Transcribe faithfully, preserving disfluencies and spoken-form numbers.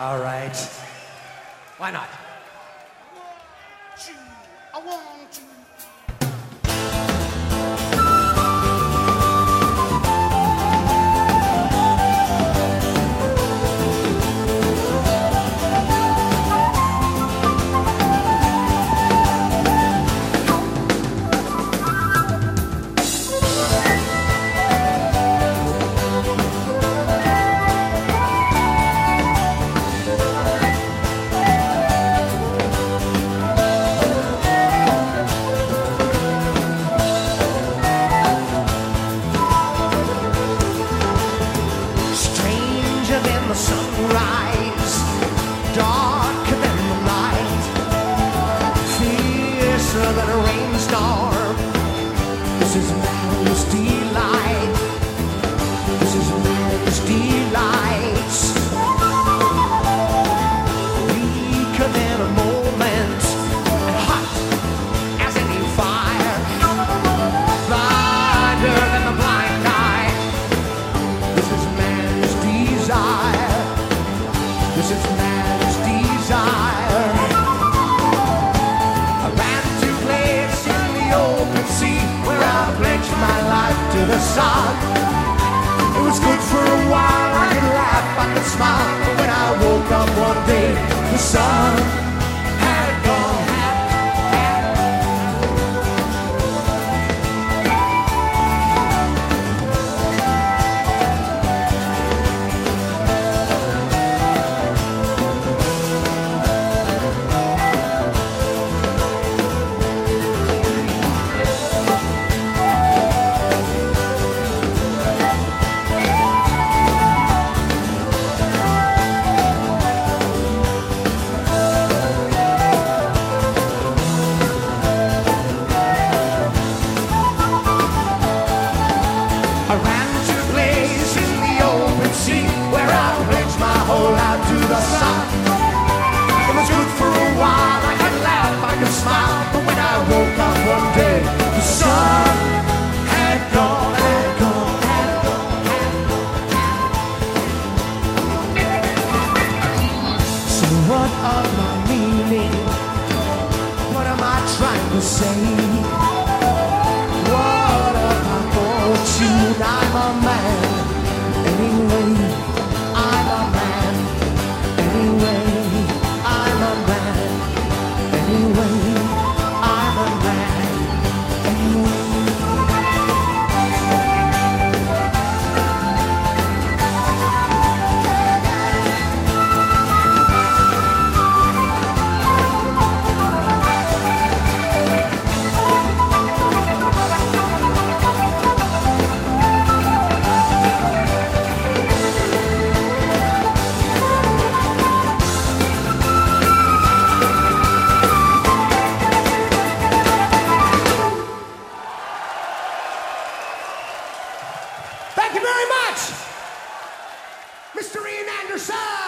All right. Why not? I want you. The sunrise, darker than the night, fiercer than a rainstorm. This is man's delight. This is man's delight. Weaker than a moment, and hot as any fire, blinder than the blind eye. This is man's desire. This is man's desire. I ran to place in the open sea where I pledged my life to the sun. It was good for a while, I could laugh, I could smile, but when I woke up one day, the sun had gone. I ran to a place in the open sea where I pledged my whole life to the sun. It was good for a while, I could laugh, I could smile, but when I woke up one day, the sun had gone, had gone, had gone, had gone. So what of my meaning? What am I trying to say? What of my fortune? I'm a man, anyway. I'm a man, anyway. I'm a man, anyway. I'm a man, anyway. Thank you very much, Mister Ian Anderson.